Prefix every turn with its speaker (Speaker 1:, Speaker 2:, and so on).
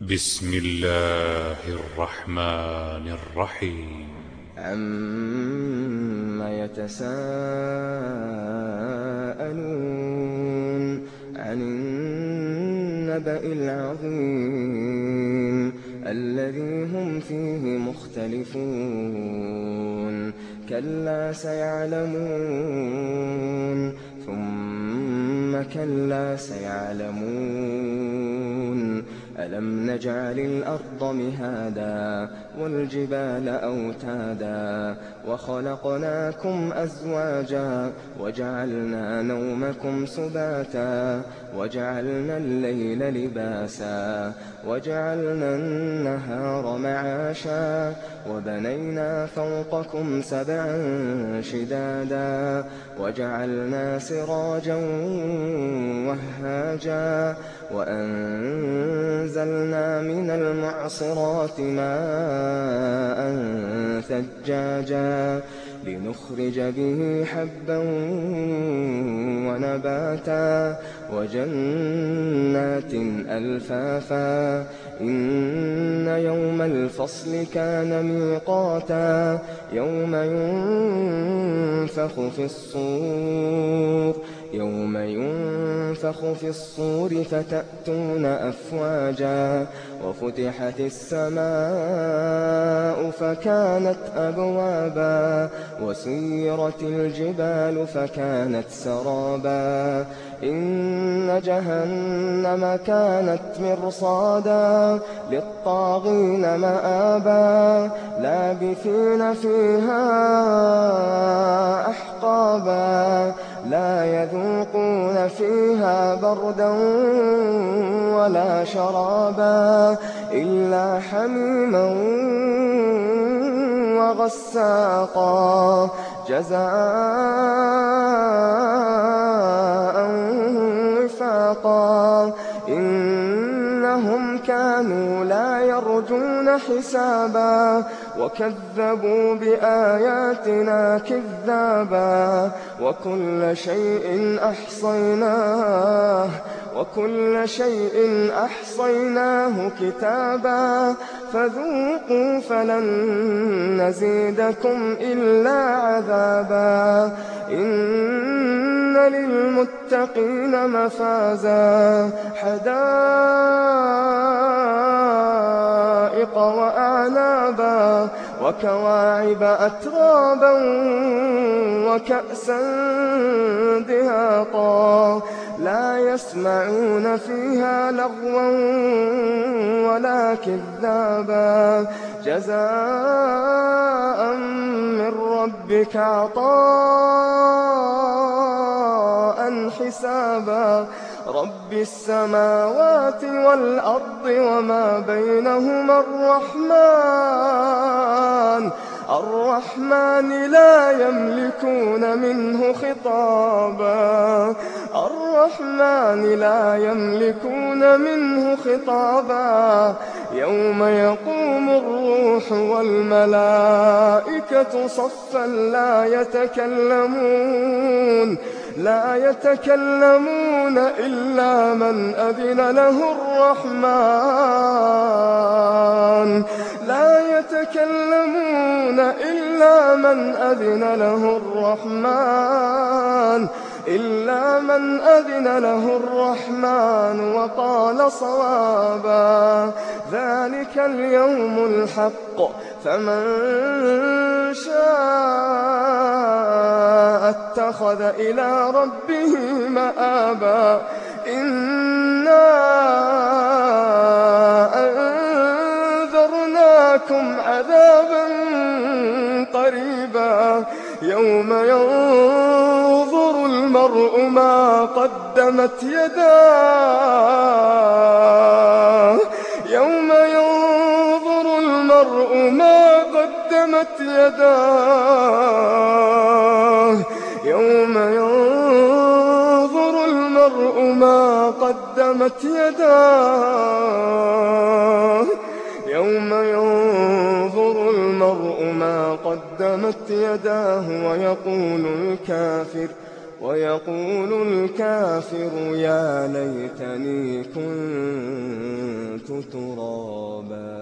Speaker 1: بسم الله الرحمن الرحيم.
Speaker 2: عَمَّ يَتَسَاءَلُونَ عَنِ النَّبَإِ الْعَظِيمِ الَّذِي هُمْ فِيهِ مُخْتَلِفُونَ كَلَّا سَيَعْلَمُونَ ثُمَّ كَلَّا سَيَعْلَمُونَ أَلَمْ نَجْعَلِ الْأَرْضَ مِهَادًا وَالْجِبَالَ أَوْتَادًا وَخَلَقْنَاكُمْ أَزْوَاجًا وَجَعَلْنَا نَوْمَكُمْ سُبَاتًا وَجَعَلْنَا اللَّيْلَ لِبَاسًا وَجَعَلْنَا النَّهَارَ مَعَاشًا وَبَنَيْنَا فَوْقَكُمْ سَبْعًا شِدَادًا وَجَعَلْنَا سِرَاجًا وَهَّاجًا وَأَنزَلْنَا مِنَ الْمُعْصِرَاتِ مَاءً ثَجَّاجًا لِّنُخْرِجَ بِهِ حَبًّا وَنَبَاتًا وَجَنَّاتٍ أَلْفَافًا إِنَّ يَوْمَ الْفَصْلِ كَانَ مِيقَاتًا يَوْمَ يُنفَخُ فِي الصُّورِ فَتَأْتُونَ أَفْوَاجًا وَفُتِحَتِ السَّمَاءُ فَكَانَتْ أَبْوَابًا وَسُيِّرَتِ الْجِبَالُ فَكَانَتْ سَرَابًا إِنَّ جَهَنَّمَ كَانَتْ مِرْصَادًا لِّلطَّاغِينَ مَآبًا لَّابِثِينَ فِيهَا أَحْقَابًا لَّا يَذُوقُونَ فِيهَا بَرْدًا وَلَا شَرَابًا إِلَّا حَمِيمًا وَغَسَّاقًا جَزَاءً وِفَاقًا إِنَّهُمْ كَانُوا لَا يَرْجُونَ حِسَابًا وَكَذَّبُوا بِآيَاتِنَا كِذَّابًا وَكُلَّ شَيْءٍ أَحْصَيْنَاهُ كِتَابًا فَذُوقُوا فَلَن نَّزِيدَكُمْ إِلَّا عَذَابًا إِنَّ لِلْمُتَّقِينَ مَفَازًا حَدَائِقَ وَأَعْنَابًا وَكَوَاعِبَ أَتْرَابًا وَكَأْسًا دِهَاقًا لَّا يَسْمَعُونَ فِيهَا لَغْوًا وَلَا كِذَّابًا جَزَاءً مِّن رَّبِّكَ عَطَاءً حِسَابًا رَّبِّ السَّمَاوَاتِ وَالْأَرْضِ وَمَا بَيْنَهُمَا الرَّحْمَٰنِ لَا يَمْلِكُونَ مِنْهُ خِطَابًا يَوْمَ يَقُومُ الرُّوحُ وَالْمَلَائِكَةُ صَفًّا لَّا يَتَكَلَّمُونَ إِلَّا مَنْ أَذِنَ له الرَّحْمَٰنُ وَقَالَ صَوَابًا ذَٰلِكَ الْيَوْمُ الْحَقُّ فَمَن شَاءَ اتَّخَذَ إِلَىٰ رَبِّهِ مَآبًا إِنَّا أَنذَرْنَاكُمْ عَذَابًا قَرِيبًا يَوْمَ يَنظُرُ الْمَرْءُ مَا قَدَّمَتْ يَدَاهُ وَيَقُولُ الْكَافِرُ يَا لَيْتَنِي كُنتُ ترابا